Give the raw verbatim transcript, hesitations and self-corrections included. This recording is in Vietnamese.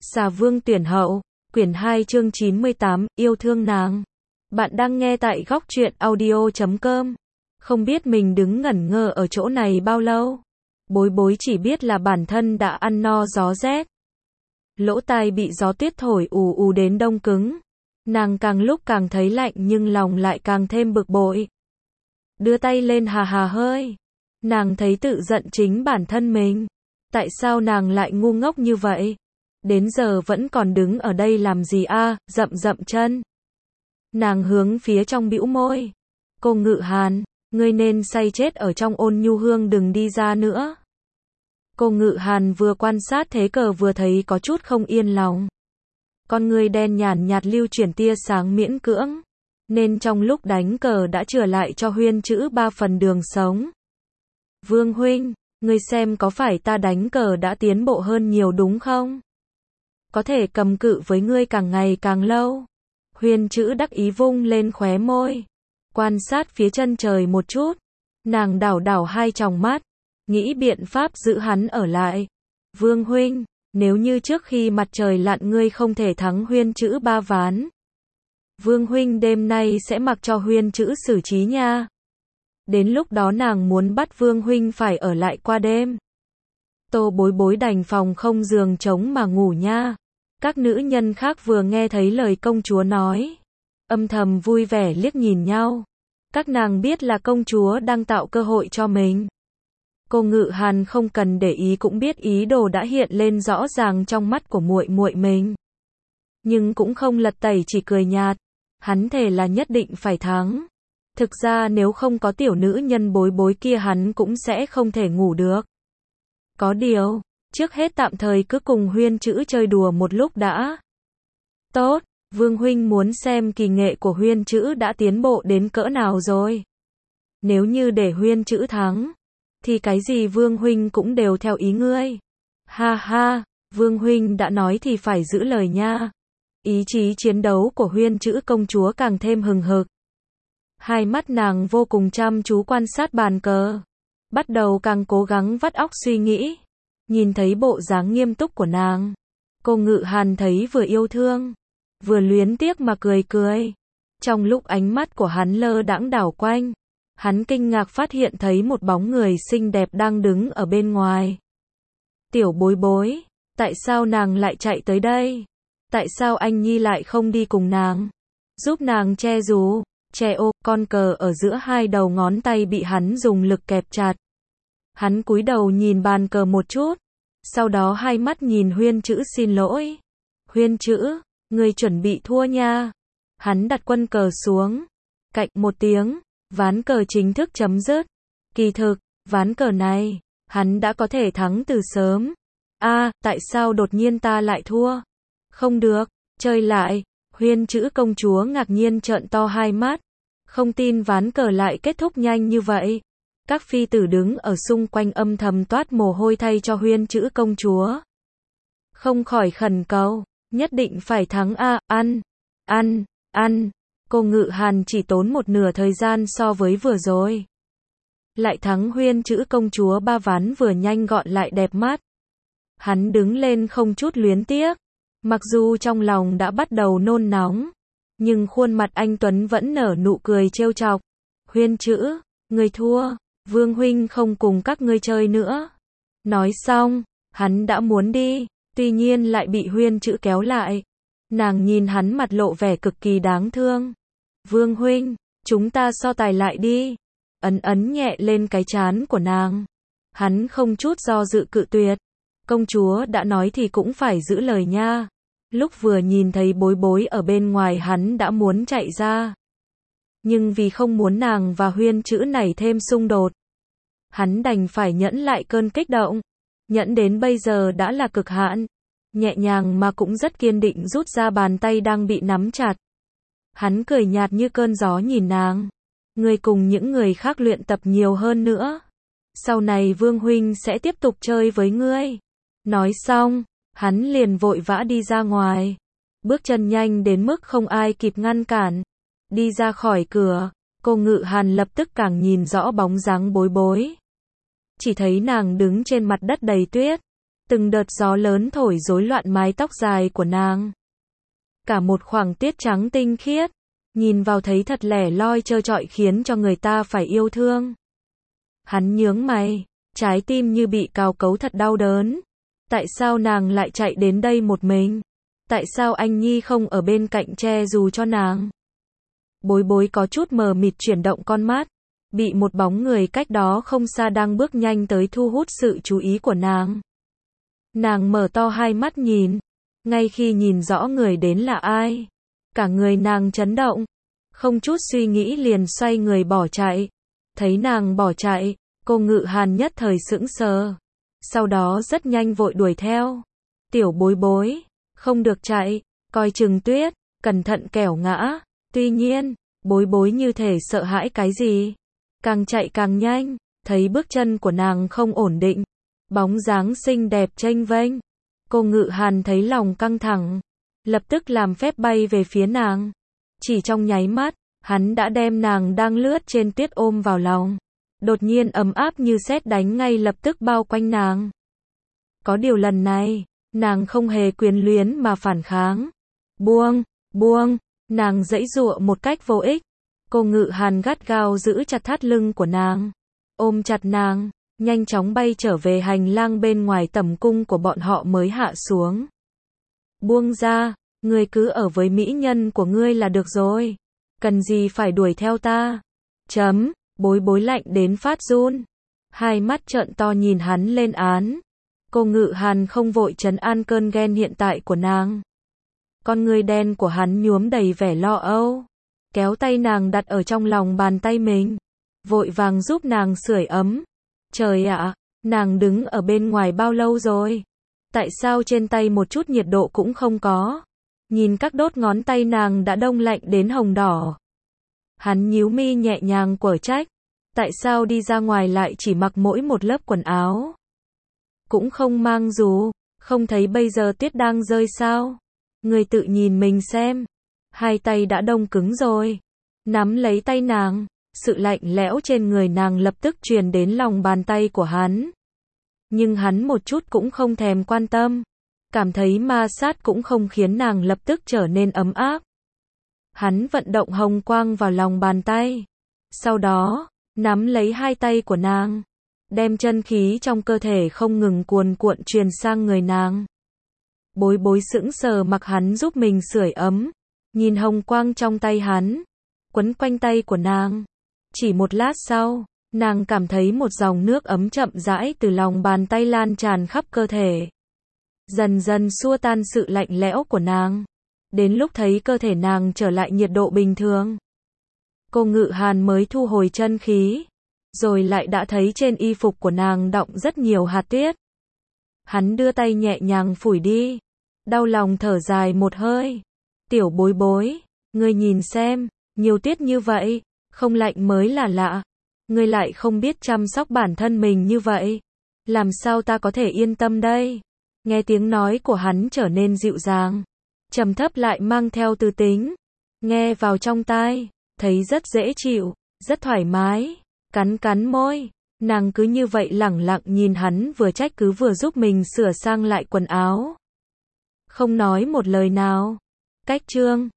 Xà Vương tuyển hậu, quyển hai chương chín mươi tám, yêu thương nàng. Bạn đang nghe tại góc truyện audio chấm com. Không biết mình đứng ngẩn ngơ ở chỗ này bao lâu. Bối bối chỉ biết là bản thân đã ăn no gió rét. Lỗ tai bị gió tuyết thổi ù ù đến đông cứng. Nàng càng lúc càng thấy lạnh nhưng lòng lại càng thêm bực bội. Đưa tay lên hà hà hơi. Nàng thấy tự giận chính bản thân mình. Tại sao nàng lại ngu ngốc như vậy? Đến giờ vẫn còn đứng ở đây làm gì a? À, dậm dậm chân. Nàng hướng phía trong bĩu môi. Cô Ngự Hàn, ngươi nên say chết ở trong Ôn Nhu Hương, đừng đi ra nữa. Cô Ngự Hàn vừa quan sát thế cờ vừa thấy có chút không yên lòng. Con ngươi đen nhàn nhạt lưu chuyển tia sáng miễn cưỡng, nên trong lúc đánh cờ đã chừa lại cho Huyên Chữ ba phần đường sống. Vương huynh, ngươi xem có phải ta đánh cờ đã tiến bộ hơn nhiều đúng không? Có thể cầm cự với ngươi càng ngày càng lâu. Huyên Chữ đắc ý vung lên khóe môi, quan sát phía chân trời một chút. Nàng đảo đảo hai tròng mắt, nghĩ biện pháp giữ hắn ở lại. Vương huynh, nếu như trước khi mặt trời lặn ngươi không thể thắng Huyên Chữ ba ván, Vương huynh đêm nay sẽ mặc cho Huyên Chữ xử trí nha. Đến lúc đó nàng muốn bắt Vương huynh phải ở lại qua đêm. Tô Bối Bối đành phòng không giường trống mà ngủ nha. Các nữ nhân khác vừa nghe thấy lời công chúa nói, âm thầm vui vẻ liếc nhìn nhau. Các nàng biết là công chúa đang tạo cơ hội cho mình. Cô Ngự Hàn không cần để ý cũng biết ý đồ đã hiện lên rõ ràng trong mắt của muội muội mình. Nhưng cũng không lật tẩy, chỉ cười nhạt. Hắn thề là nhất định phải thắng. Thực ra nếu không có tiểu nữ nhân Bối Bối kia hắn cũng sẽ không thể ngủ được. Có điều, trước hết tạm thời cứ cùng Huyên Chữ chơi đùa một lúc đã. Tốt, Vương huynh muốn xem kỳ nghệ của Huyên Chữ đã tiến bộ đến cỡ nào rồi. Nếu như để Huyên Chữ thắng, thì cái gì Vương huynh cũng đều theo ý ngươi. Ha ha, Vương huynh đã nói thì phải giữ lời nha. Ý chí chiến đấu của Huyên Chữ công chúa càng thêm hừng hực. Hai mắt nàng vô cùng chăm chú quan sát bàn cờ, bắt đầu càng cố gắng vắt óc suy nghĩ. Nhìn thấy bộ dáng nghiêm túc của nàng, cô Ngự Hàn thấy vừa yêu thương, vừa luyến tiếc mà cười cười. Trong lúc ánh mắt của hắn lơ đãng đảo quanh, hắn kinh ngạc phát hiện thấy một bóng người xinh đẹp đang đứng ở bên ngoài. Tiểu Bối Bối, tại sao nàng lại chạy tới đây? Tại sao anh Nhi lại không đi cùng nàng, giúp nàng che dù, che ô? Con cờ ở giữa hai đầu ngón tay bị hắn dùng lực kẹp chặt. Hắn cúi đầu nhìn bàn cờ một chút, sau đó hai mắt nhìn Huyên Chữ xin lỗi. Huyên Chữ, ngươi chuẩn bị thua nha. Hắn đặt quân cờ xuống. Cạch một tiếng, ván cờ chính thức chấm dứt. Kỳ thực, ván cờ này, hắn đã có thể thắng từ sớm. A, à, tại sao đột nhiên ta lại thua? Không được, chơi lại. Huyên Chữ công chúa ngạc nhiên trợn to hai mắt, không tin ván cờ lại kết thúc nhanh như vậy. Các phi tử đứng ở xung quanh âm thầm toát mồ hôi thay cho Huyên Chữ công chúa. Không khỏi khẩn cầu, nhất định phải thắng a, ăn, ăn, ăn. Cô Ngự Hàn chỉ tốn một nửa thời gian so với vừa rồi. Lại thắng Huyên Chữ công chúa ba ván vừa nhanh gọn lại đẹp mắt. Hắn đứng lên không chút luyến tiếc. Mặc dù trong lòng đã bắt đầu nôn nóng, nhưng khuôn mặt anh tuấn vẫn nở nụ cười trêu chọc. Huyên Chữ, ngươi thua. Vương huynh không cùng các ngươi chơi nữa. Nói xong, hắn đã muốn đi, tuy nhiên lại bị Huyên Chữ kéo lại. Nàng nhìn hắn mặt lộ vẻ cực kỳ đáng thương. Vương huynh, chúng ta so tài lại đi. Ấn ấn nhẹ lên cái trán của nàng. Hắn không chút do dự cự tuyệt. Công chúa đã nói thì cũng phải giữ lời nha. Lúc vừa nhìn thấy Bối Bối ở bên ngoài hắn đã muốn chạy ra. Nhưng vì không muốn nàng và Huyên Chữ nảy thêm xung đột, hắn đành phải nhẫn lại cơn kích động. Nhẫn đến bây giờ đã là cực hạn. Nhẹ nhàng mà cũng rất kiên định rút ra bàn tay đang bị nắm chặt. Hắn cười nhạt như cơn gió nhìn nàng. Ngươi cùng những người khác luyện tập nhiều hơn nữa. Sau này Vương huynh sẽ tiếp tục chơi với ngươi. Nói xong, hắn liền vội vã đi ra ngoài. Bước chân nhanh đến mức không ai kịp ngăn cản. Đi ra khỏi cửa, cô Ngự Hàn lập tức càng nhìn rõ bóng dáng Bối Bối. Chỉ thấy nàng đứng trên mặt đất đầy tuyết, Từng đợt gió lớn thổi rối loạn mái tóc dài của nàng. Cả một khoảng tiết trắng tinh khiết, nhìn vào thấy thật lẻ loi trơ trọi khiến cho người ta phải yêu thương. Hắn nhướng mày, trái tim như bị cào cấu thật đau đớn. Tại sao nàng lại chạy đến đây một mình? Tại sao anh Nhi không ở bên cạnh che dù cho nàng? Bối bối có chút mờ mịt chuyển động con mắt, bị một bóng người cách đó không xa đang bước nhanh tới thu hút sự chú ý của nàng. Nàng mở to hai mắt nhìn, ngay khi nhìn rõ người đến là ai, cả người nàng chấn động, không chút suy nghĩ liền xoay người bỏ chạy. Thấy nàng bỏ chạy, cô Ngự Hàn nhất thời sững sờ, sau đó rất nhanh vội đuổi theo. Tiểu bối bối, không được chạy, coi chừng tuyết, cẩn thận kẻo ngã. Tuy nhiên, bối bối như thể sợ hãi cái gì, càng chạy càng nhanh, thấy bước chân của nàng không ổn định, bóng dáng xinh đẹp chênh vênh. Cô Ngự Hàn thấy lòng căng thẳng, lập tức làm phép bay về phía nàng. Chỉ trong nháy mắt, hắn đã đem nàng đang lướt trên tuyết ôm vào lòng. Đột nhiên ấm áp như sét đánh ngay lập tức bao quanh nàng. Có điều lần này, nàng không hề quyền luyến mà phản kháng. Buông, buông, nàng giãy giụa một cách vô ích. Cô Ngự Hàn gắt gao giữ chặt thắt lưng của nàng, ôm chặt nàng, nhanh chóng bay trở về hành lang bên ngoài tầm cung của bọn họ mới hạ xuống. Buông ra, ngươi cứ ở với mỹ nhân của ngươi là được rồi, cần gì phải đuổi theo ta. Chấm, bối bối lạnh đến phát run, hai mắt trợn to nhìn hắn lên án. Cô Ngự Hàn không vội trấn an cơn ghen hiện tại của nàng. Con người đen của hắn nhuốm đầy vẻ lo âu, kéo tay nàng đặt ở trong lòng bàn tay mình, vội vàng giúp nàng sưởi ấm. Trời ạ, nàng đứng ở bên ngoài bao lâu rồi? Tại sao trên tay một chút nhiệt độ cũng không có? Nhìn các đốt ngón tay nàng đã đông lạnh đến hồng đỏ. Hắn nhíu mi nhẹ nhàng quở trách, tại sao đi ra ngoài lại chỉ mặc mỗi một lớp quần áo? Cũng không mang dù, không thấy bây giờ tuyết đang rơi sao? Người tự nhìn mình xem, hai tay đã đông cứng rồi. Nắm lấy tay nàng, sự lạnh lẽo trên người nàng lập tức truyền đến lòng bàn tay của hắn. Nhưng hắn một chút cũng không thèm quan tâm, cảm thấy ma sát cũng không khiến nàng lập tức trở nên ấm áp. Hắn vận động hồng quang vào lòng bàn tay, sau đó, nắm lấy hai tay của nàng, đem chân khí trong cơ thể không ngừng cuồn cuộn truyền sang người nàng. Bối bối sững sờ mặc hắn giúp mình sưởi ấm, nhìn hồng quang trong tay hắn, quấn quanh tay của nàng. Chỉ một lát sau, nàng cảm thấy một dòng nước ấm chậm rãi từ lòng bàn tay lan tràn khắp cơ thể, dần dần xua tan sự lạnh lẽo của nàng. Đến lúc thấy cơ thể nàng trở lại nhiệt độ bình thường, cô Ngự Hàn mới thu hồi chân khí, rồi lại đã thấy trên y phục của nàng đọng rất nhiều hạt tuyết. Hắn đưa tay nhẹ nhàng phủi đi, đau lòng thở dài một hơi. Tiểu bối bối, ngươi nhìn xem, nhiều tuyết như vậy, không lạnh mới là lạ. Ngươi lại không biết chăm sóc bản thân mình như vậy, làm sao ta có thể yên tâm đây? Nghe tiếng nói của hắn trở nên dịu dàng, trầm thấp lại mang theo tư tính. Nghe vào trong tai, thấy rất dễ chịu, rất thoải mái. Cắn cắn môi, nàng cứ như vậy lẳng lặng nhìn hắn vừa trách cứ vừa giúp mình sửa sang lại quần áo. Không nói một lời nào. Cách chương